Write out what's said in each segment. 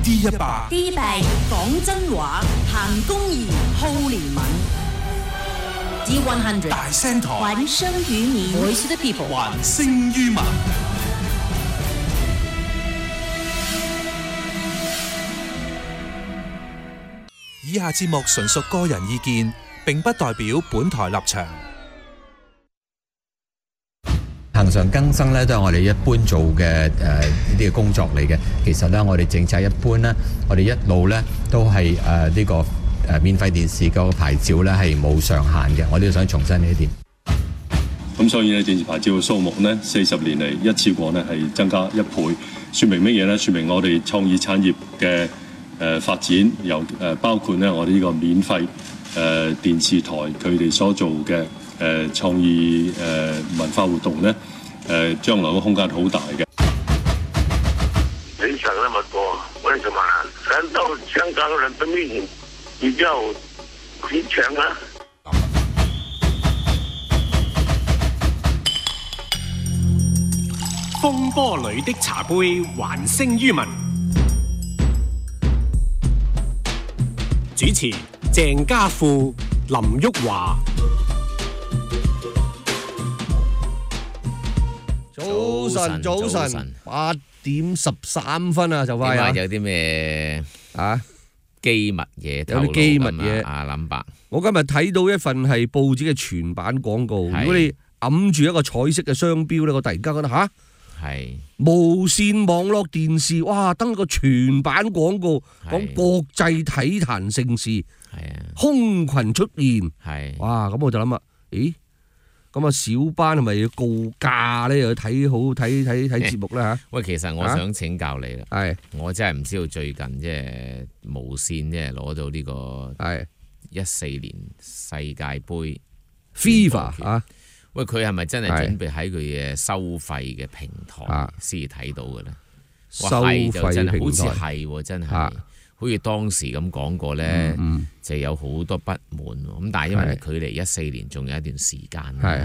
D100 講真話，行公義，好憐憫。D100 大聲台， 還聲於民 ，Voice of the People， 還聲於民。以下節目純屬個人意見，並不代表本台立場。 恆常更生咧都係我哋一般做嘅呢啲嘅工作嚟嘅。其實咧，我哋政策一般咧，我哋一路咧都係呢個免費電視個牌照咧係冇上限嘅。我都想重申呢一點。 咁所以咧，電視牌照嘅數目呢，40年嚟一次過呢係增加1倍，説明乜嘢呢？説明我哋創意產業嘅發展，包括呢我哋呢個免費電視台佢哋所做嘅創意文化活動呢，將來嘅空間好大嘅。 人想那麼多，為什麼呢？難道香港人的命比較貧窮啊？ 風波裏的茶杯，還聲於民。主持鄭家富、林旭華。 早晨，8點13分啊，就快啊！ 有啲咩啊機密嘢？ 有啲機密嘢啊，林伯。我今日睇到一份係報紙嘅全版廣告，如果你揞住一個彩色嘅商標咧，我突然間覺得吓， 係無線網絡電視，哇！登個全版廣告，講國際體壇盛事， 係啊， 空群出現， 係哇！咁我就諗啦，咦？咁啊，小班係咪要告假咧？又睇節目啦嚇。 喂，其實我想請教你啦。 係， 我真係唔知道最近即係無線即係攞到呢個14年世界盃 FIFA 啊。 喂，佢係咪真係準備喺佢嘅收費嘅平台先至睇到嘅咧？ 收費平台好似係喎，真係。好似當時咁講過咧，就有好多不滿喎。咁但係因為距離14年仲有一段時間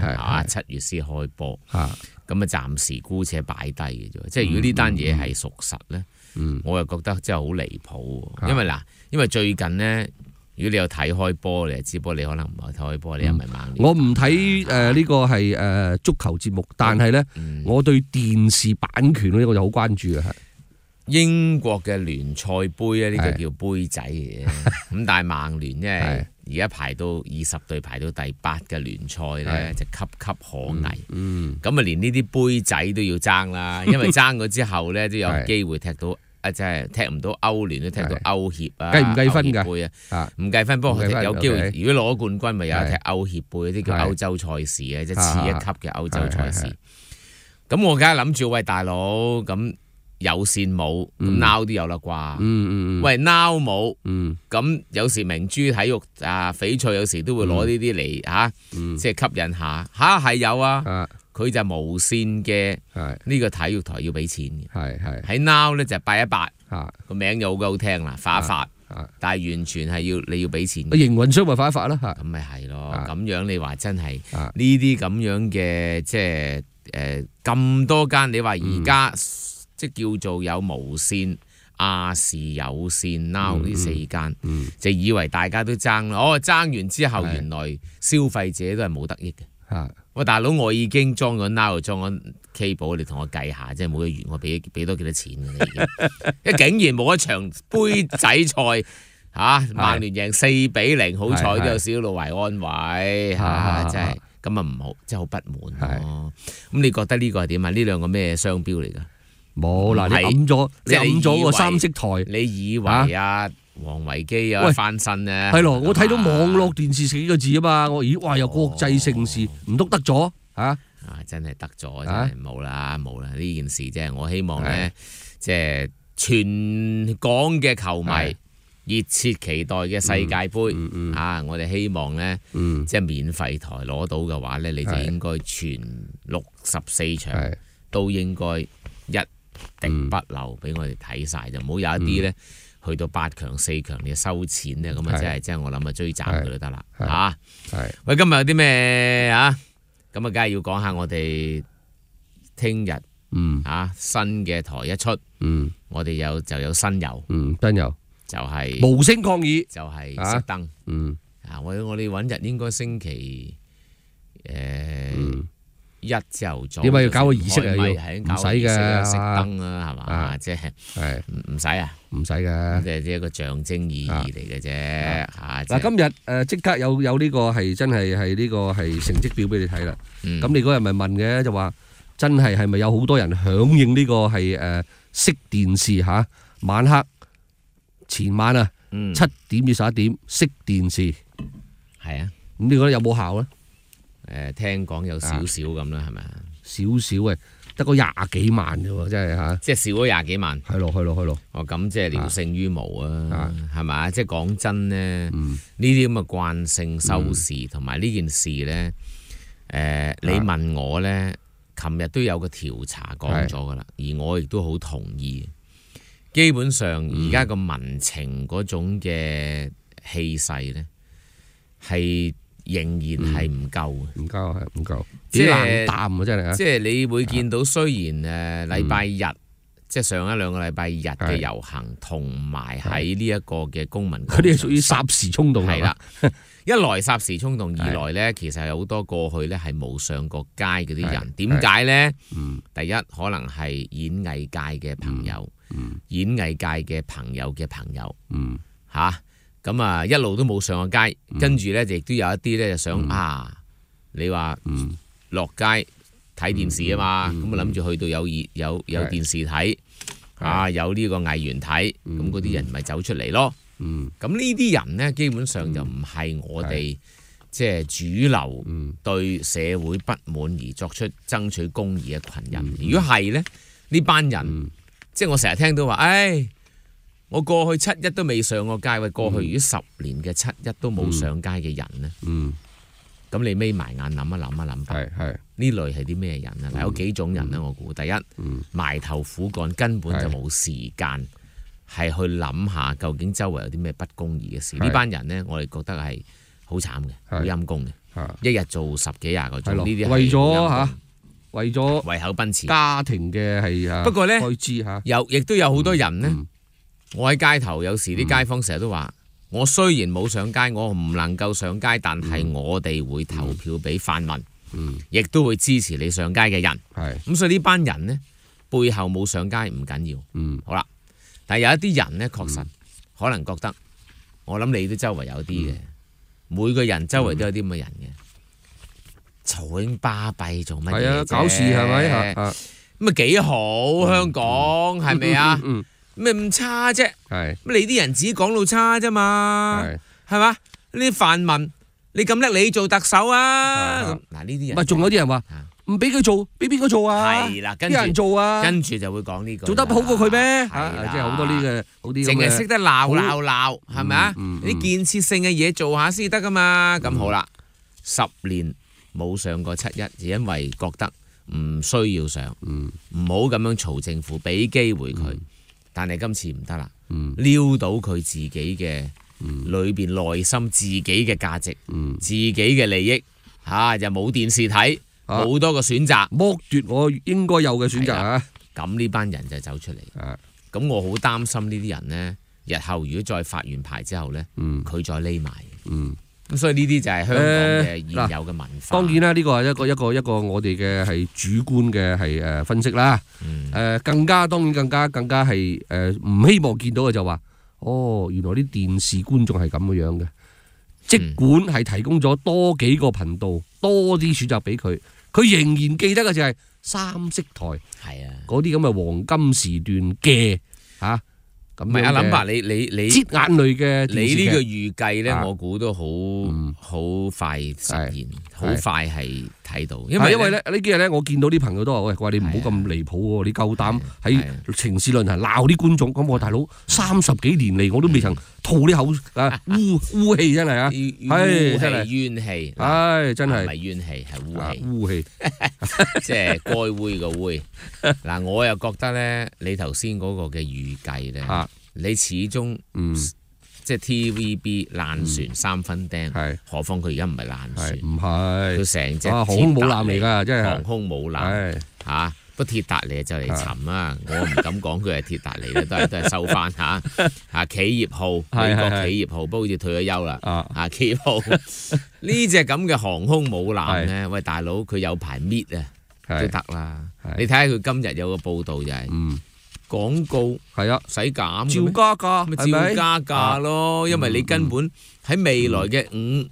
，7月先開波，咁啊暫時姑且擺低嘅啫。即係如果呢單嘢係屬實咧，我又覺得真係好離譜。因為因為最近咧，如果你有睇開波，你就知波，你可能唔係睇開波，你又唔係猛。 我唔睇呢個係足球節目，但係咧，我對電視版權呢個就好關注嘅。 英國嘅聯賽杯咧，呢個叫杯仔嘅，咁但係曼聯因為而家排到20隊排到第8嘅聯賽咧，就岌岌可危。咁啊，連呢啲杯仔都要爭啦，因為爭咗之後咧都有機會踢到即係踢唔到歐聯都踢到歐協啊， 計唔計分㗎？ 杯啊，唔計分，不過有機會。如果攞冠軍，咪有踢歐協杯，啲叫歐洲賽事嘅，即係次一級嘅歐洲賽事。咁我梗係諗住，喂大佬咁。有線冇，咁 Now 都有啦啩。喂 Now 冇，咁有時明珠體育翡翠有時都會攞呢啲嚟即係吸引下係有啊。佢就無線嘅呢個體育台要俾錢嘅。喺 Now 咧就818，個名又好聽啦，發一發。但係完全係你要俾錢。 營運商咪發一發啦。 咁咪係咯。咁樣你話真係呢啲咁樣嘅即係咁多間，你話而家。即叫做有無線、亞視、有線、Now 呢4間，就以為大家都爭啦。爭完之後，原來消費者都係冇得益嘅。喂，大佬，我已經裝咗 Now， 裝咗 cable， 你同我計下，即係每個月我俾多幾多錢嘅？你竟然冇一場杯仔賽曼聯贏4-0，好彩都有少少路為安慰真係咁啊唔好，真係好不滿咯。咁你覺得呢個係點啊？呢兩個咩商標嚟㗎？ 冇嗱，你揞咗個三色台， 你以為王維基翻身咧？ 係咯，我睇到網絡電視4個字啊嘛，我哇有國際盛事，唔通得咗真係得咗，真係冇啦呢件事啫。我希望咧，即係全港嘅球迷熱切期待嘅世界盃我哋希望咧，即係免費台攞到嘅話咧，你就應該全64場都應該一定不漏俾我哋睇晒，就唔好有一啲咧去到8強4強你收錢咧，咁真係我諗追斬佢都得啦喂，今日有啲咩咁梗係要講下我哋聽日新嘅台一出，我哋就有新遊， 真有就係無聲抗議， 就係熄燈。我哋揾日應該星期一朝頭早。 點解要搞個儀式啊？ 唔使嘅，熄燈啦，係嘛？即係唔使啊？ 唔使嘅， 即係一個象徵意義嚟嘅啫。 嗱，今日即刻有呢個係真係呢個係成績表俾你睇啦。咁你嗰日咪問嘅，就話真係咪有好多人響應呢個係熄電視嚇？晚黑前晚啊，7點至11點熄電視。 係啊， 咁你覺得有冇效咧？ 聽講有少少咁啦，係咪啊？ 少少嘅，得個20幾萬啫喎，真係嚇。 即係少咗20幾萬。係咯。 哦，咁即係聊勝於無啊，係咪？即係講真咧，呢啲咁嘅慣性收視同埋呢件事咧，你問我咧，琴日都有個調查講咗噶啦，而我亦都好同意。基本上而家個民情嗰種嘅氣勢咧，係仍然係唔夠嘅， 唔夠，幾冷淡啊！真係啊！ 即係你會見到，雖然禮拜日，即係上一兩個禮拜日嘅遊行，同埋喺呢一個嘅公民， 嗰啲係屬於霎時衝動， 係啦。一來霎時衝動，二來咧，其實有好多過去咧係冇上過街嗰啲人。點解咧？第一可能係演藝界嘅朋友，演藝界嘅朋友嘅朋友，咁啊，一路都冇上過街，跟住咧亦都有一啲咧就想你話落街睇電視啊嘛，咁啊諗住去到有電視睇，有呢個藝員睇，咁嗰啲人咪走出嚟咯。咁呢啲人呢，基本上就唔係我哋即係主流對社會不滿而作出爭取公義嘅群人。如果係呢，呢班人即係我成日聽到話，我過去7·1都未上過街，喂，過去如果10年嘅7·1都冇上街嘅人呢，咁你眯埋眼諗一諗，呢類係啲咩人啊？有幾種人呢？我估第一，埋頭苦幹，根本就冇時間係去諗下究竟周圍有啲咩不公義嘅事。呢班人呢，我哋覺得係好慘嘅，好陰功嘅，一日做10幾20個鐘，呢啲為咗為口奔馳， 家庭嘅係不過呢， 開支亦都有好多人呢。我喺街頭有時啲街坊成日都話，我雖然冇上街，我唔能夠上街，但係我哋會投票俾泛民，亦都會支持你上街嘅人。咁所以呢班人呢，背後冇上街唔緊要。好啦，但係有一啲人呢，確實可能覺得，我諗你都周圍有啲嘅，每個人周圍都有啲咁嘅人嘅，嘈巴閉做乜嘢啫？ 搞事係咪？ 咁啊幾好，香港係咪啊？咩唔差啫？咁你啲人只講到差啫嘛，係嘛？呢啲泛民，你咁叻，你做特首啊？嗱呢啲人， 唔係仲有啲人話唔俾佢做，俾邊個做啊？ 係啦， 邊有人做啊？ 跟住就會講呢個， 做得好過佢咩？即係好多呢個好啲， 淨係識得鬧，係咪啊？啲建設性嘅嘢做下先得噶嘛。咁好啦，10年冇上過7·1，就因為覺得唔需要上，唔好咁樣嘈政府，俾機會佢。但係今次唔得啦，撩到佢自己嘅裏邊內心自己嘅價值，自己嘅利益就冇電視睇，好多個選擇， 剝奪我應該有嘅選擇啊！ 咁呢班人就走出嚟，咁我好擔心呢啲人呢，日後如果再發完牌之後呢，佢再匿埋。咁所以呢啲就係香港嘅現有嘅文化。 當然啦，呢個係一個我哋嘅係主觀嘅係分析啦。更加當然更加係唔希望見到嘅就話，原來啲電視觀眾係咁嘅樣嘅。即管係提供咗多幾個頻道，多啲選擇俾佢，佢仍然記得嘅就係3色台，嗰啲咁嘅黃金時段嘅咁唔係阿林伯，你擠眼淚嘅， 你呢個預計咧，我估都好快實現，好快係睇到。因為咧呢幾日咧，我見到啲朋友都話：喂，佢話你唔好咁離譜喎，你夠膽喺情事論壇鬧啲觀眾。咁我大佬30幾年嚟，我都未曾吐啲口污氣，真係啊！真係冤氣， 真係唔係冤氣，係污氣， 即係該煨嘅煨。嗱，我又覺得咧，你頭先嗰個嘅預計咧。你始終即係 TVB 爛船3分釘，何況佢而家唔係爛船， 唔係佢成隻航空母艦嚟㗎，真係航空母艦不過鐵達尼就嚟沉啦，我唔敢講佢係鐵達尼咧，都係收翻嚇企業號，美國企業號，不過好似退咗休啦企業號呢隻咁嘅航空母艦咧，喂大佬佢有排搣啊都得啦，你睇下佢今日有個報導就係廣告係啊， 使減照加價， 咪照加價咯，因為你根本喺未來嘅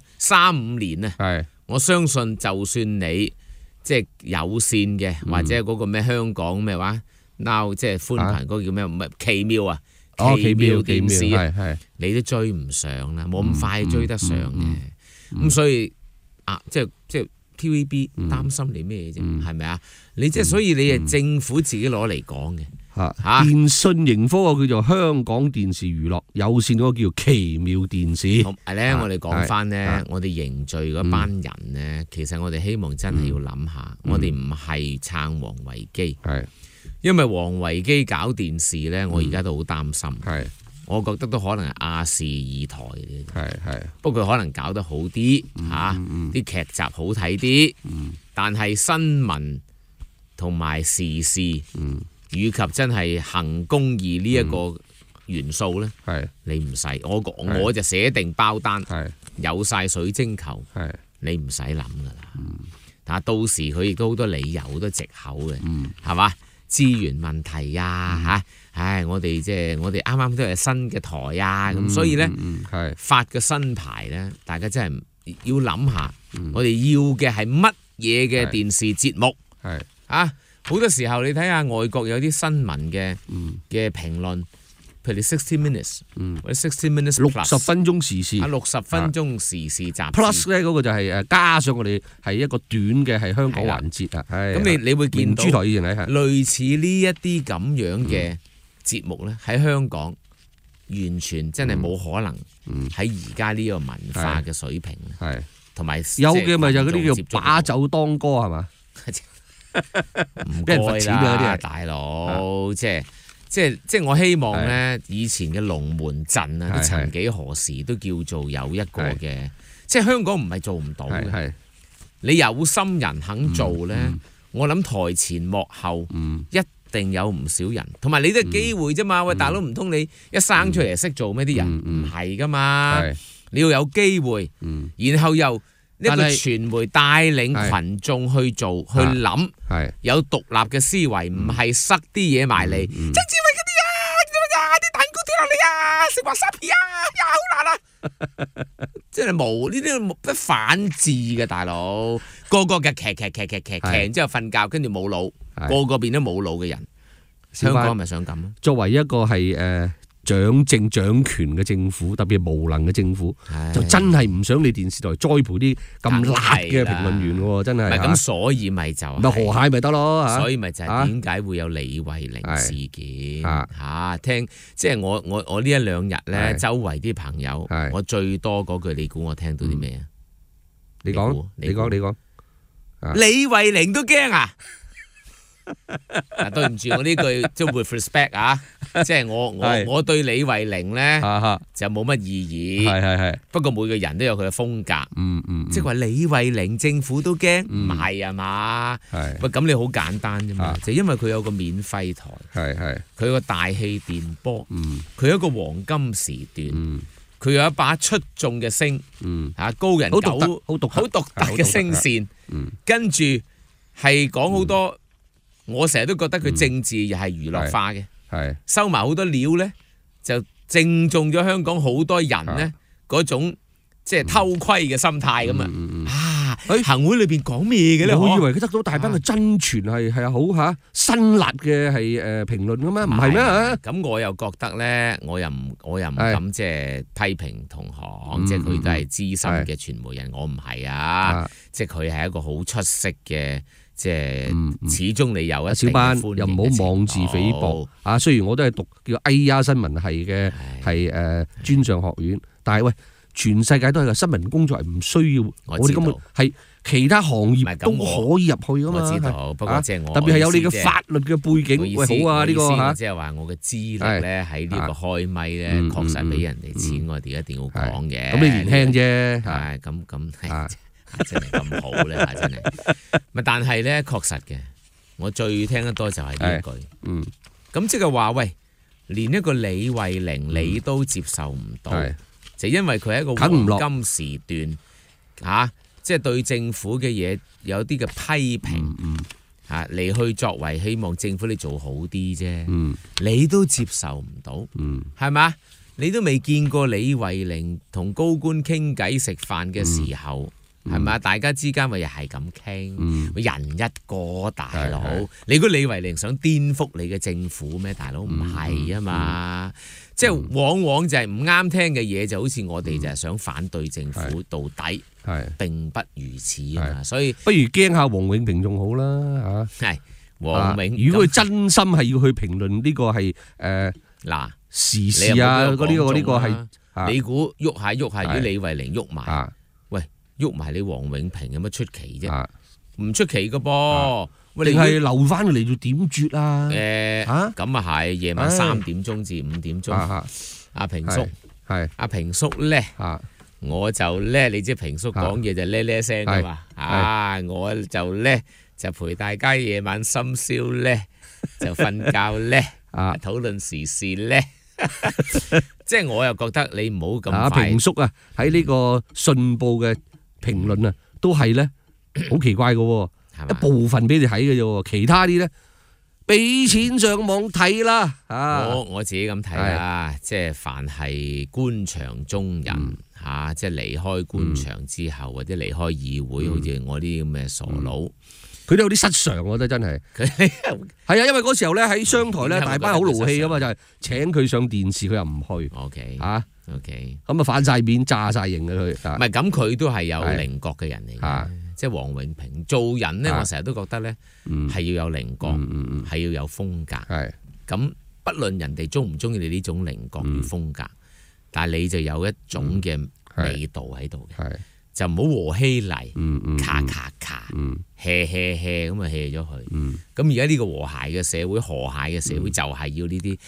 3-5年啊，我相信就算你即係有線嘅或者嗰個咩香港咩話 Now 即係寬頻嗰個叫咩？唔係奇妙啊！奇妙電視你都追唔上啦，冇咁快追得上嘅。咁所以即係 TVB 擔心你咩啫？係咪啊？你即係所以你係政府自己攞嚟講嘅。 電訊盈科個叫做香港電視娛樂，有線嗰個叫奇妙電視。 係咧，我哋講翻咧，我哋凝聚嗰班人咧，其實我哋希望真係要諗下，我哋唔係撐王維基，因為王維基搞電視咧，我而家都好擔心。我覺得都可能係亞視2台嘅，不過佢可能搞得好啲啲劇集好睇啲，但係新聞同埋時事，以及真係行公義呢一個元素咧，你唔使我就寫定包單，有晒水晶球，你唔使諗噶啦。但係到時佢亦都好多理由、好多藉口嘅，係嘛？資源問題啊我哋我哋啱啱都係新嘅台啊，咁所以咧發個新牌咧，大家真係要諗下，我哋要嘅係乜嘢嘅電視節目好多時候你睇下外國有啲新聞嘅評論，譬如你60 minutes 或者60 minutes 60分鐘時事 60分鐘時事集 plus 咧嗰個就係加上我哋係一個短嘅係香港環節啊。 咁你會見到珠台以前係類似呢一啲咁樣嘅節目咧，喺香港完全真係冇可能喺而家呢個文化嘅水平，同埋有嘅咪就嗰啲叫把酒當歌係嘛？ 唔該啦，大佬，即係我希望咧，以前嘅龍門陣啊，曾幾何時都叫做有一個嘅，即係香港唔係做唔到嘅。你有心人肯做咧，我諗台前幕後一定有唔少人，同埋你都係機會啫嘛。喂，大佬，唔通你一生出嚟識做咩？啲人唔係噶嘛，你要有機會，然後又一個傳媒帶領群眾去做去諗，有獨立嘅思維，唔係塞啲嘢埋嚟。曾志偉嗰啲啲蛋糕跌落嚟食華沙皮好難即係冇呢啲不反智嘅大佬，個個嘅劇完之後瞓覺，跟住冇腦，個個變咗冇腦嘅人。香港係咪想咁？ 作為一個係掌政掌權嘅政府，特別係無能嘅政府，就真係唔想你電視台栽培啲咁辣嘅評論員喎，真係。 咁，所以咪就咪河蟹咪得咯。 所以咪就係點解會有李慧玲事件聽即係我呢一兩日咧，周圍啲朋友，我最多嗰句，你估我聽到啲咩啊？ 你講。 李慧玲都驚啊！對唔住，我呢句即係 with respect 即係我對李慧玲咧就冇乜意義。不過每個人都有佢嘅風格。即係話李慧玲政府都驚，唔係啊嘛？喂，咁你好簡單啫嘛，就因為佢有個免費台，佢有個大氣電波，佢有一個黃金時段，佢有一把出眾嘅聲，高人好獨特嘅聲線，跟住係講好多。我成日都覺得佢政治又係娛樂化嘅，收埋好多料咧，就正中咗香港好多人咧嗰種即係偷窺嘅心態咁行會裏邊講咩嘅咧？我以為佢得到大班嘅真傳係好辛辣嘅係評論嘅咩？唔係咩？ 咁我又覺得咧，我又唔敢即係批評同行，即係佢都係資深嘅傳媒人，我唔係即係佢係一個好出色嘅。即係始終你有一小班，又唔好妄自菲薄雖然我都係讀叫新聞系嘅係專上學院，但係喂，全世界都係個新聞工作係唔需要，我哋根本係其他行業都可以入去噶嘛。 我知道，不過即係我特別係有你嘅法律嘅背景，喂好啊呢個即係話我嘅資歷咧喺呢個開咪咧，確實俾人哋錢，我哋一定要講嘅。 咁你年輕啫， 咁係。真係咁好咧，真係。但係咧，確實嘅， 我最聽得多就係呢一句。咁即係話喂，連一個李慧玲你都接受唔到，就因為佢係一個黃金時段嚇，即係對政府嘅嘢有啲嘅批評嚇，嚟去作為希望政府你做好啲啫。你都接受唔到，係嘛？你都未見過李慧玲同高官傾偈食飯嘅時候。係咪？大家之間咪又係咁傾，人一個大佬。你估李慧玲想顛覆你嘅政府咩？大佬唔係啊嘛，即係往往就係唔啱聽嘅嘢，就好似我哋就係想反對政府到底，並不如此啊嘛。所以不如驚下黃永平仲好啦嚇。 係黃永， 如果佢真心係要去評論呢個係嗱時事啊，呢個係你估喐下，如果李慧玲喐埋。喐埋你黃永平有乜出奇啫？唔出奇噶噃， 定係留翻嚟做點絕啊？ 咁啊係夜晚3點鐘至5點鐘。阿平叔係阿平叔咧，我就咧，你知平叔講嘢就咧聲噶嘛。我就咧就陪大家夜晚深宵咧就瞓覺咧，討論時事咧。即係我又覺得你唔好咁快。 平叔啊，喺呢個信報嘅評論啊，都係咧好奇怪嘅，一部分俾你睇嘅啫，其他啲咧俾錢上網睇啦。 我自己咁睇啦，即係凡係官場中人即係離開官場之後，或者離開議會，好似我啲咁嘅傻佬， 佢都有啲失常，我覺得真係。係啊，因為嗰時候咧喺商台咧，大班好勞氣啊嘛，就係請佢上電視，佢又唔去。 OK， 咁啊反晒面炸晒型嘅佢。 唔係咁，佢都係有稜角嘅人嚟嘅，即係黃永平做人咧，我成日都覺得咧係要有稜角，係要有風格。咁不論人哋中唔中意你呢種稜角與風格，但係你就有一種嘅味道喺度嘅，就唔好和稀泥，咔咔hea 咁啊 hea 咗佢。咁而家呢個和諧嘅社會，和諧嘅社會就係要呢啲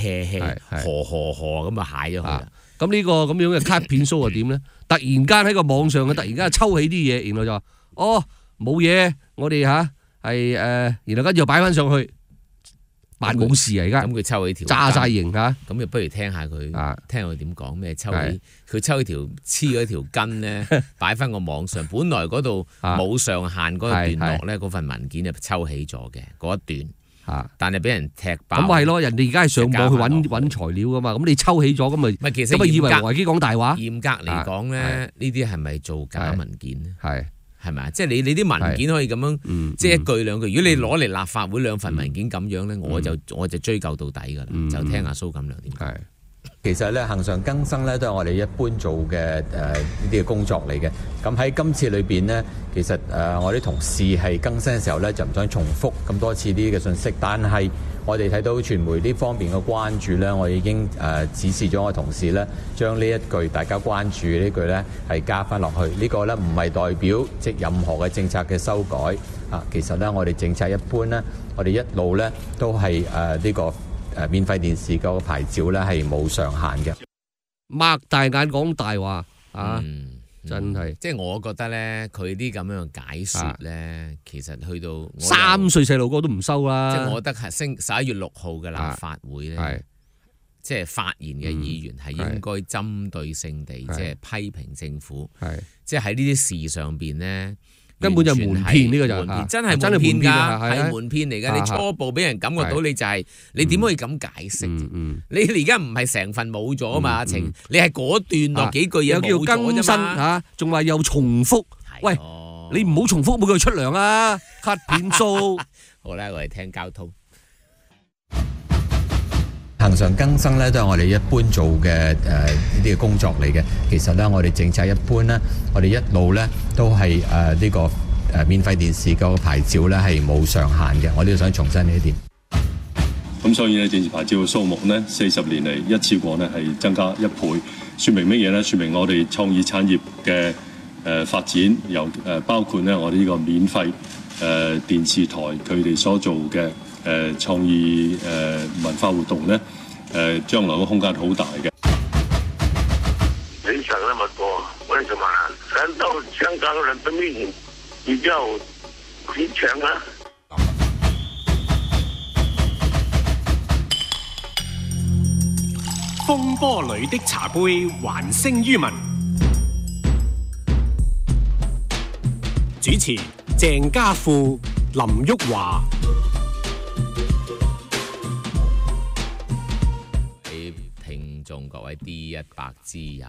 hea 和咁啊蟹咗佢啦。 咁呢個咁樣嘅卡片 show 又點咧？突然間喺個網上嘅，突然間抽起啲嘢，然後就話冇嘢，我哋係然後跟住又擺翻上去，扮冇事啊！而家咁佢抽起條炸晒型嚇， 咁就不如聽下佢，聽佢點講咩？抽起佢抽起條黐咗條筋咧，擺翻個網上。本來嗰度冇上限嗰個段落咧，嗰份文件就抽起咗嘅嗰一段。但係俾人踢爆， 咁咪係咯？人哋而家係上網去揾材料噶嘛，咁你抽起咗咁咪， 其實咁咪以為維基講大話？ 嚴格嚟講咧，呢啲係咪做假文件咧？係咪啊？即係你啲文件可以咁樣，即係一句兩句。如果你攞嚟立法會兩份文件咁樣咧，我就追究到底㗎啦。就聽下蘇錦樑點講。 其實咧，恆常更生咧都係我哋一般做嘅呢啲嘅工作嚟嘅。咁喺今次裏邊呢，其實我啲同事係更新嘅時候咧，就唔想重複咁多次呢啲嘅信息。但係我哋睇到傳媒呢方面嘅關注咧，我已經指示咗我同事咧，將呢一句大家關注呢句咧係加翻落去。呢個咧唔係代表即任何嘅政策嘅修改啊。其實咧，我哋政策一般咧，我哋一路咧都係呢個。免費電視個牌照咧係冇上限嘅， 擘大眼講大話真係。 即係我覺得咧，佢啲咁樣嘅解説咧，其實去到 3歲細路哥都唔收啦。 即係我覺得係11月6號嘅立法會咧，即係發言嘅議員係應該針對性地即係批評政府，即係喺呢啲事上邊咧。 根本就瞞騙，呢個就真係瞞騙㗎，係瞞騙嚟㗎。你初步俾人感覺到你就係你點可以咁解釋？你而家唔係成份冇咗嘛？情你係嗰段落幾句嘢冇咗啫嘛？ 仲話又重複。喂，你唔好重複每個月出糧啊！cut 片數。 好啦，我哋聽交通。 恆常更生咧都係我哋一般做嘅呢啲嘅工作嚟嘅。其實咧，我哋政策一般咧，我哋一路咧都係呢個免費電視個牌照咧係冇上限嘅。我呢度想重申呢一點。 咁所以咧，電視牌照嘅數目咧40年嚟一次過咧係增加1倍，説明乜嘢咧？説明我哋創意產業嘅發展，由包括咧我哋呢個免費電視台佢哋所做嘅創意文化活動咧，將來嘅空間好大嘅。 人想那麼多，為什麼呢？難道香港人的命比較貧窮啊？ 風波裏的茶杯還聲於民。主持鄭家富、林旭華。 聽眾各位 D100 之友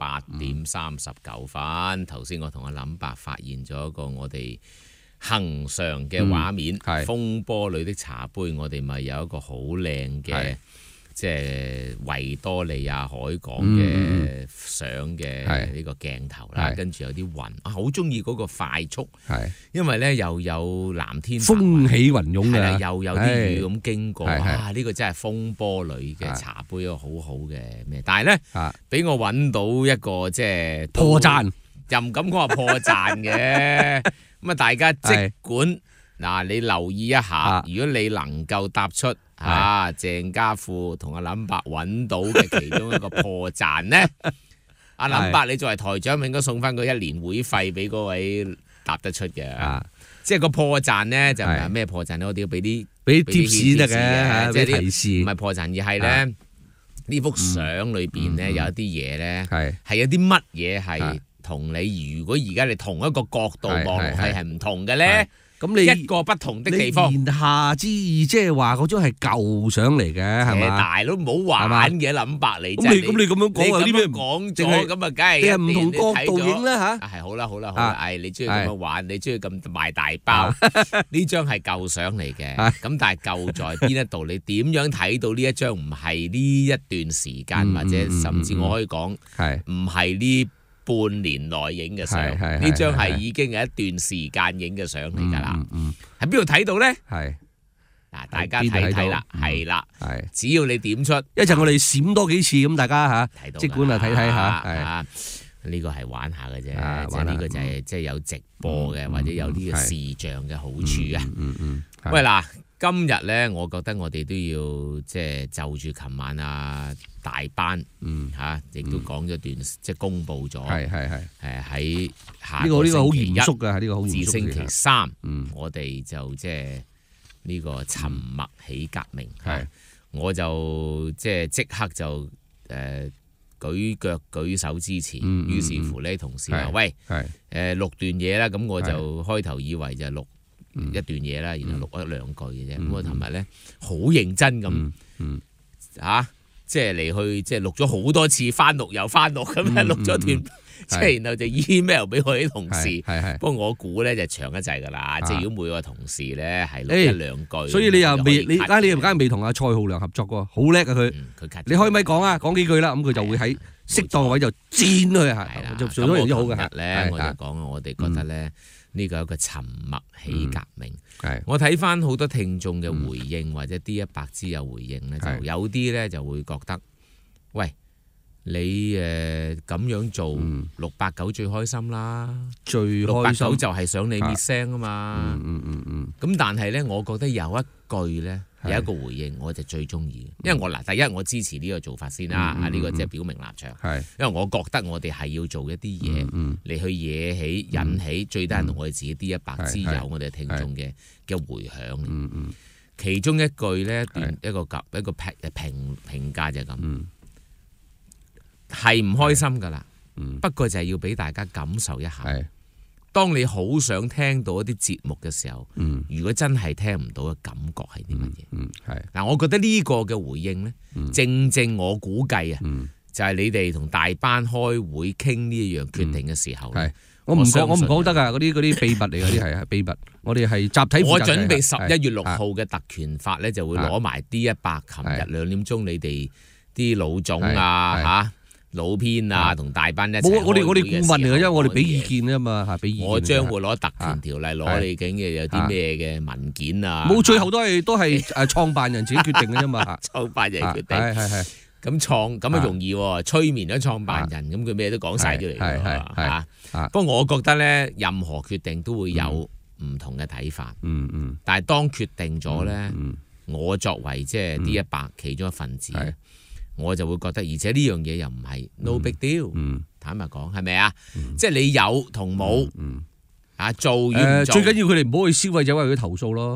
8:39。頭先我同阿林伯發現咗一個我哋恒常嘅畫面，風波裏的茶杯，我哋咪有一個好靚嘅，即係維多利亞海港嘅相嘅呢個鏡頭啦，跟住有啲雲，好中意嗰個快速，因為咧又有藍天風起雲湧嘅， 又有啲雨咁經過，呢個真係風波裏嘅茶杯，一個好好嘅咩？但係咧，俾我揾到一個即係破綻， 又唔敢講話破綻嘅。咁啊，大家即管嗱，你留意一下，如果你能夠答出鄭家富同阿林伯揾到嘅其中一個破綻呢，阿林伯你作為台長，應該送翻個1年會費俾嗰位答得出嘅。即係個破綻呢，就唔係咩破綻呢？我哋要俾啲貼士得嘅，即係提示，唔係破綻，而係咧呢幅相裏邊呢，有一啲嘢呢，係有啲乜嘢係。同你如果而家你同一個角度望落去係唔同嘅咧，咁你一個不同的地方，言下之意即係話嗰張係舊相嚟嘅，係嘛？ 大佬唔好玩嘅，林伯你咁你咁樣講有啲咩講咗咁啊？梗係唔同角度影啦嚇。 係好啦，你中意咁樣玩，你中意咁賣大包，呢張係舊相嚟嘅。咁但係舊在邊一度？你點樣睇到呢一張唔係呢一段時間，或者甚至我可以講唔係呢半年內影嘅相，呢張係已經係一段時間影嘅相嚟㗎啦。喺邊度睇到咧？嗱，大家睇睇啦，係啦，只要你點出， 一陣我哋閃多幾次咁，大家嚇，即管啊睇睇下。 呢個係玩下嘅啫，即係呢個就係即係有直播嘅，或者有呢個視像嘅好處啊。喂嗱。今日咧，我覺得我哋都要即係就住琴晚大班亦都講咗段，即係公佈咗，喺下個星期一，至星期三，我哋就即係呢個沉默起革命，我就即刻就舉腳舉手支持，於是乎呢，同事話：喂，錄段嘢啦，咁我就開頭以為就錄一段嘢啦，然後錄一兩句嘅啫。咁我琴日咧好認真咁即係嚟去即係錄咗好多次，翻錄又翻錄咁樣錄咗段，即係然後就 email 俾我啲同事。不過我估咧就長一滯㗎啦，即係如果每個同事咧係錄一兩句， 所以你又未你而家未同阿蔡浩良合作喎，好叻啊佢。你開咪講啊，講幾句啦，咁佢就會喺適當位就煎佢就做咗樣啲好嘅。 今日咧我就講我哋覺得咧。呢個係一個沉默起革命。我睇翻好多聽眾嘅回應，或者 D100 之友回應咧，就有啲咧就會覺得，喂，你咁樣做689最開心啦，最開心689就係想你滅聲啊嘛。咁但係咧，我覺得有一句咧。有一個回應，我就最中意，因為我第一我支持呢個做法先啦，呢個即係表明立場。因為我覺得我哋係要做一啲嘢嚟去惹起、引起最低限度我哋自己D100之友我哋聽眾嘅迴響。其中一句咧，一個評價就係咁，係唔開心㗎啦。不過就係要俾大家感受一下。當你好想聽到一啲節目嘅時候，如果真係聽唔到嘅感覺係啲乜嘢？嗱，我覺得呢個嘅回應呢，正我估計就係你哋同大班開會傾呢一樣決定嘅時候。 我唔講得㗎，嗰啲秘密嚟㗎，啲係秘密。我哋係集體。 我準備11月6號嘅特權法呢，就會攞埋D100。琴日2點鐘，你哋啲老總老編同大班一齊。我哋顧問嚟嘅，因為我哋俾意見啊嘛，俾意見。我將會攞特權條例攞你竟嘅有啲咩嘅文件啊？ 冇，最後都係創辦人自己決定嘅啫嘛。 創辦人決定。係。咁容易喎，催眠咗創辦人，咁佢咩都講晒出嚟㗎。不過我覺得咧，任何決定都會有唔同嘅睇法。但係當決定咗咧，我作為即係D100其中一份子。我就會覺得，而且呢樣嘢又唔係 no big deal，坦白講係咪啊？即係你有同冇做完最緊要佢哋唔好去消費者為佢投訴咯。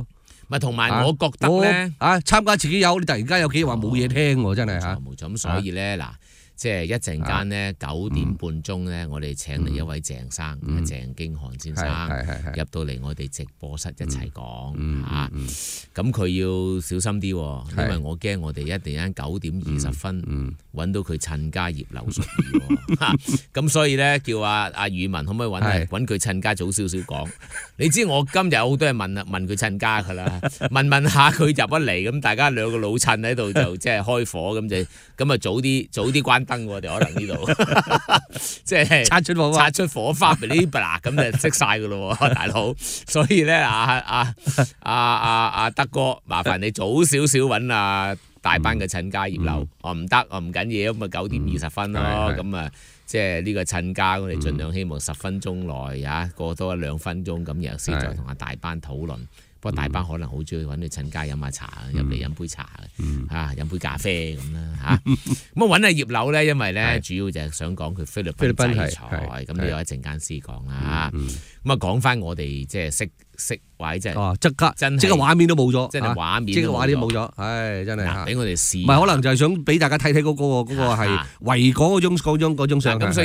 咪同埋我覺得咧參加自己有，你突然間有幾日話冇嘢聽喎，真係嚇。 冇錯，咁所以咧嗱。即係一陣間咧9點半鐘咧，我哋請嚟一位鄭生，鄭經翰先生入到嚟我哋直播室一齊講嚇。咁佢要小心啲，因為我驚我哋一定間9點20分揾到佢親家葉劉淑儀喎。咁所以咧叫阿宇文可唔可以揾佢親家早少少講？你知我今日好多人問佢親家㗎啦，問下佢入咗嚟，咁大家兩個老襯喺度就即係開火咁啊早啲關。我哋可能呢度即係擦出火花俾呢嗱咁就識晒噶咯喎，大佬。所以咧阿德哥，麻煩你早少少揾大班嘅親家葉劉。我唔得，我唔緊要，咁啊9點20分咯。咁啊即係呢個親家，我哋盡量希望10分鐘內過多1-2分鐘，咁然後先再同阿大班討論。不過大班可能好中意揾你親家飲下茶，入嚟飲杯茶飲杯咖啡咁啦嚇。咁揾阿葉劉咧，因為咧主要就係想講佢菲律賓制裁，咁你有一陣間先講啦。咁啊講翻我哋即係識位即係即刻畫面都冇咗，即係畫面都冇咗，唉真係俾我哋試。唔係可能就係想俾大家睇睇嗰個係維港嗰種相。咁所以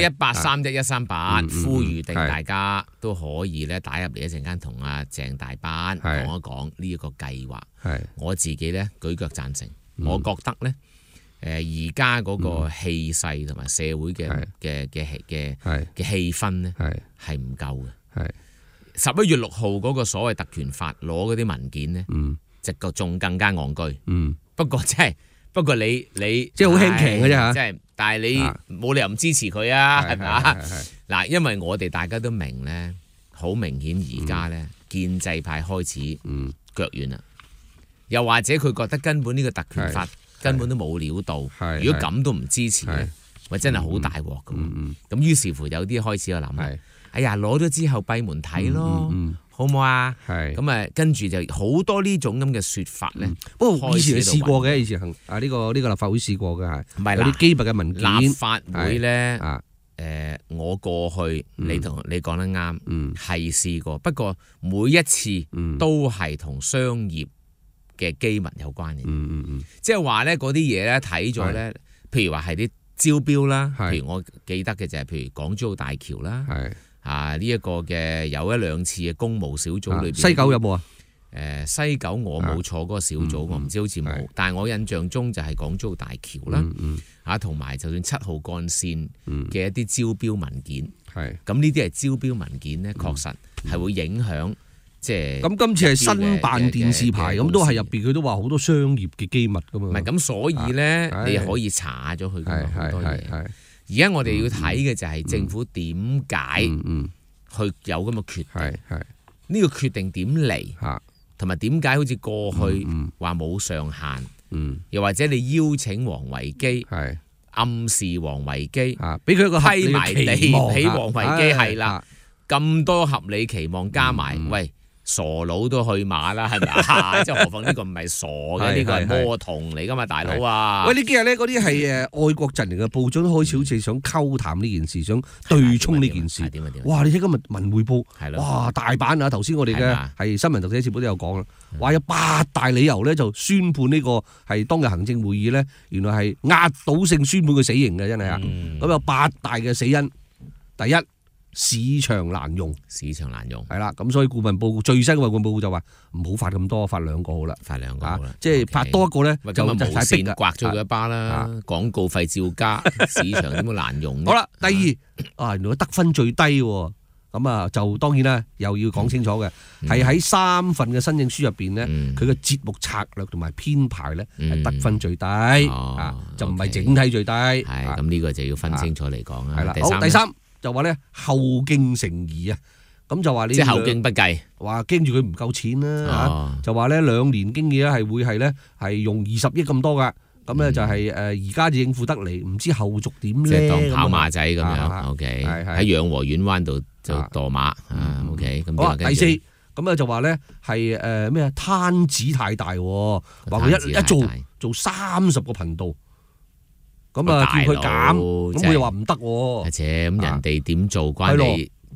1831-138呼籲定大家都可以咧打入嚟一陣間同阿鄭大班講一講呢一個計劃。我自己咧舉腳贊成，我覺得咧而家嗰個氣勢同埋社會嘅氣氛咧係唔夠嘅。11月6號嗰個所謂特權法攞嗰啲文件咧，直覺仲更加戇居。不過你即係好輕騎嘅啫嚇，即係但係你冇理由唔支持佢啊，係咪啊？嗱，因為我哋大家都明咧，好明顯而家咧建制派開始腳軟啦，又或者佢覺得根本呢個特權法根本都冇料到，如果咁都唔支持咧，喂真係好大鑊㗎。咁於是乎有啲開始有諗。哎呀，攞咗之後閉門睇咯，好唔好啊？咁啊，跟住就好多呢種咁嘅説法咧。不過以前試過嘅，以前呢個立法會試過嘅係，唔係有啲機密嘅文件。立法會咧，我過去你講得啱，係試過。不過每一次都係同商業嘅機密有關嘅。即係話咧，嗰啲嘢咧睇咗咧，譬如話係啲招標啦，譬如我記得嘅就係譬如港珠澳大橋啦。呢一個嘅有1-2次嘅公務小組裏邊，西九有冇啊？西九我冇坐嗰個小組，我唔知好似冇。但係我印象中就係港珠澳大橋啦，同埋就算7號幹線嘅一啲招標文件。咁呢啲係招標文件咧，確實係會影響即係。咁今次係新辦電視牌，咁都係入邊佢都話好多商業嘅機密噶嘛。唔係咁，所以咧你可以查咗佢好多嘢。而家我哋要睇嘅就係政府點解去有咁嘅決定，呢個決定點嚟，同埋點解好似過去話冇上限，又或者你邀請王維基，暗示王維基，俾佢一個批埋地起王維基係啦，咁多合理期望加埋，喂。傻佬都去馬啦，係咪啊？即係何況呢個唔係傻嘅，呢個係魔童嚟噶嘛，大佬啊！喂，呢幾日咧嗰啲係愛國陣營嘅報章都開始好似想溝淡呢件事，想對沖呢件事。點？哇！你睇今日文匯報，哇大版啊！頭先我哋嘅係新聞讀者節目都有講啦，話有8大理由咧就宣判呢個係當日行政會議咧，原來係壓倒性宣判佢死刑嘅，真係啊！咁有8大嘅死因，第一。市場難用係啦，咁所以顧問報告最新嘅顧問報告就話唔好發咁多，發2個好啦，即係發多一個咧就無線刮咗佢一巴啦，廣告費照加，市場點會難用？好啦，第二原來得分最低喎，咁啊就當然啦，又要講清楚嘅係喺3份嘅申請書入邊咧，佢嘅節目策略同埋編排咧係得分最低就唔係整體最低。係咁呢個就要分清楚嚟講啦。係啦，好，第三。就話咧後勁成疑啊，咁就話你即係後勁不計，話驚住佢唔夠錢啦，就話咧2年經紀咧係會係咧係用20億咁多噶，咁咧就係而家就應付得嚟，唔知後續點咧？即係當跑馬仔咁樣，OK，喺養和苑灣度就墮馬，OK。好啊，第四咁咧就話咧係咩啊攤子太大，話佢一做30個頻道。咁啊，叫佢減，咁佢又話唔得喎。而且咁人哋點做關你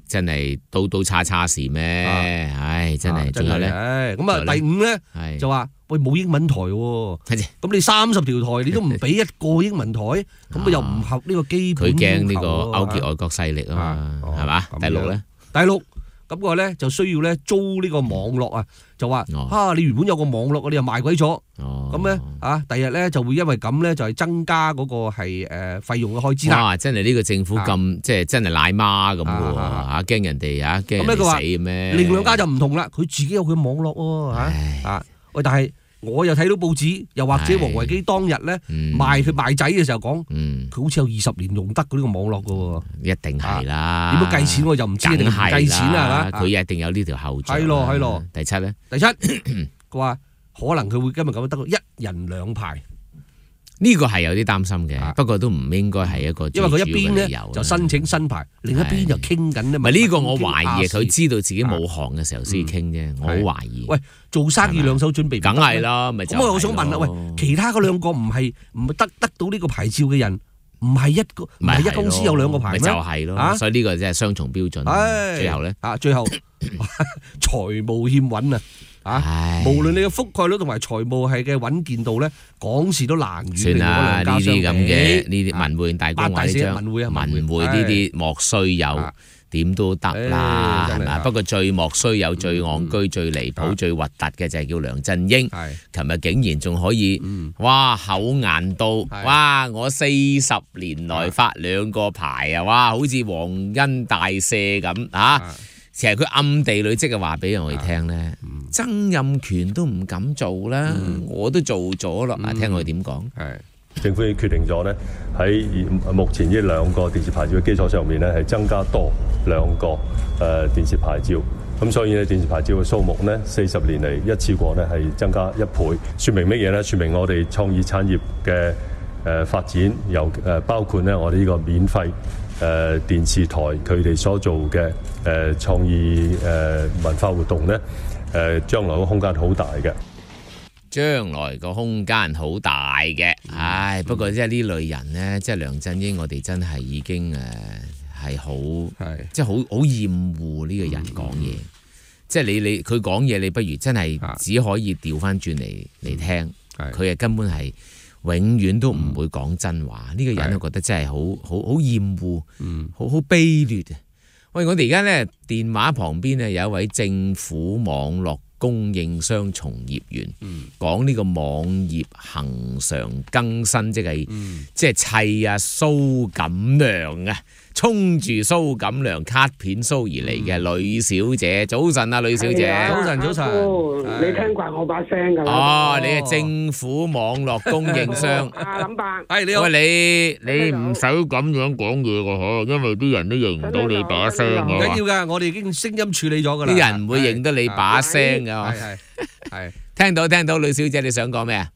真係刀叉事咩？唉，真係。仲有咧， 咁啊第五咧就話喂冇英文台喎，咁你30條台你都唔俾一個英文台，咁又唔合呢個基本要求。 佢驚呢個勾結外國勢力啊嘛，係嘛？第六咧， 第六。咁個咧就需要咧租呢個網絡啊，就話你原本有個網絡，你又賣鬼咗，咁咧第日咧就會因為咁咧就係增加嗰個係費用嘅開支啦。 哇！真係呢個政府咁即係真係奶媽咁喎嚇，驚人哋嚇驚人哋死咩？ 另兩家就唔同啦，佢自己有佢網絡喎喂，但係我又睇到報紙，又或者王維基當日咧賣仔嘅時候講，佢好似有20年用得嗰呢個網絡嘅喎。 一定係啦。 點樣計錢我就唔知，定唔計錢啊？ 佢一定有呢條後著。 係咯。 第七咧？ 第七，佢話可能佢會今日咁樣得到一人兩牌。 呢個係有啲擔心嘅，不過都唔應該係一個最主要嘅理由。 因為佢一邊咧就申請新牌，另一邊就傾緊咧。 唔係呢個我懷疑佢知道自己冇行嘅時候先傾啫，我好懷疑。 喂，做生意兩手準備， 梗係啦，咪就係。 咁我想問啦，喂，其他嗰兩個唔係得到呢個牌照嘅人，唔係一公司有兩個牌咩？ 咪就係咯，所以呢個真係雙重標準。最後咧， 最後財務欠穩啊！無論你嘅覆蓋率同埋財務係嘅穩健度咧，講事都難與另外兩家相比。 呢啲咁嘅呢啲文匯大公話呢張文匯呢啲莫須有，點都得啦，係咪？不過最莫須有、最戇居、最離譜、最核突嘅就係叫梁振英。琴日竟然仲可以，哇口硬到，哇我40年來發2個牌啊，哇好似皇恩大赦咁啊！其實佢暗地裏即係話俾我哋聽咧，曾蔭權都唔敢做啦，我都做咗咯。聽佢點講？ 政府已經決定咗咧，喺目前呢2個電視牌照嘅基礎上面咧，係增加多2個電視牌照。咁所以咧，電視牌照嘅數目咧，40年嚟一次過咧係增加1倍。説明乜嘢咧？説明我哋創意產業嘅發展，包括咧我哋呢個免費電視台佢哋所做嘅創意文化活動咧，將來個空間好大嘅。 將來個空間好大嘅，唉，不過即係呢類人咧，即係梁振英，我哋真係已經係好，即係好厭惡呢個人講嘢。即係你佢講嘢，你不如真係只可以調翻轉嚟聽，佢係根本係永遠都唔會講真話。呢個人我覺得真係好厭惡，好卑劣啊！喂，我哋而家咧電話旁邊咧有一位政府網絡供應商從業員講呢個網頁恆常更新，即係砌啊蘇錦良啊，衝住蘇錦良卡片蘇而嚟嘅呂小姐。早晨啊，呂小姐。早晨。 你聽慣我把聲㗎啦。 哦，你係政府網絡供應商。 林伯。 係你好。喂，你唔使咁樣講嘢㗎嗬，因為啲人都認唔到你把聲㗎。 唔緊要㗎，我哋已經聲音處理咗㗎啦。 啲人唔會認得你把聲㗎。係。聽到，呂小姐，你想講咩啊？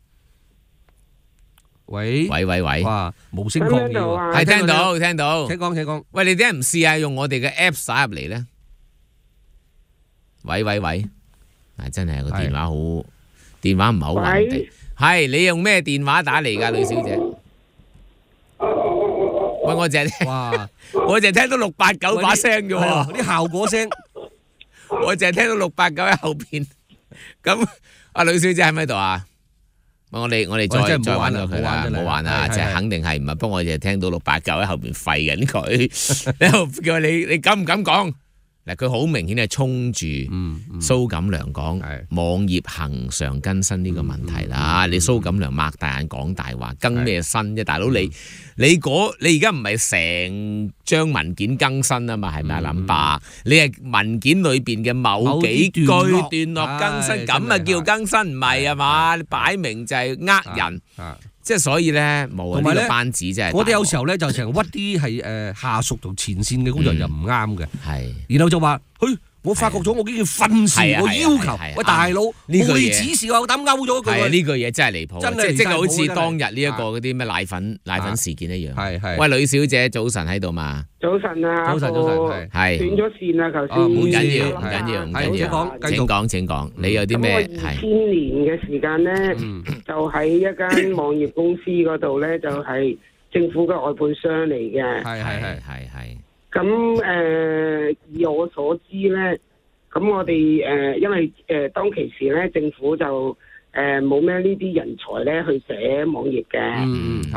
喂！ 哇，無聲抗議喎。 係聽到。 請講。 喂，你點解唔試下用我哋嘅 Apps 打入嚟咧？喂！真係個電話電話唔係好穩定。係你用咩電話打嚟㗎，呂小姐？喂，我淨係聽到689把聲啫喎， 啲效果聲。 我淨係聽到689喺後邊。咁阿呂小姐喺咪度啊？我哋再揾咗佢啦，冇玩啊！即係肯定係唔係？不過我就聽到689喺後邊吠緊佢，叫你敢唔敢講？嗱，佢好明顯係衝住蘇錦良講網頁恆常更新呢個問題啦。你蘇錦良擘大眼講大話，更咩新啫？大佬你而家唔係成張文件更新啊嘛？係咪啊，林伯？你係文件裏邊嘅某幾句段落更新，咁啊叫更新唔係啊嘛？你擺明就係呃人。即係所以咧，冇呢個班子真係。 我哋有時候咧就成日屈啲係下屬同前線嘅工作人員唔啱嘅。係。然後就話，我發覺咗，我竟然訓示我要求，喂大佬，冇你指示我膽勾咗佢。係呢個嘢真係離譜，即係好似當日呢一個嗰啲咩奶粉事件一樣。係。喂，呂小姐，早晨喺度嘛？ 早晨啊， 早晨， 係。斷咗線啊，頭先。 唔緊要。請講，你有啲咩？係。 2000年嘅時間咧，就喺一間網頁公司嗰度咧，就係政府嘅外判商嚟嘅。 係。 咁以我所知咧，咁我哋因為當其時咧，政府就冇咩呢啲人才咧去寫網頁嘅。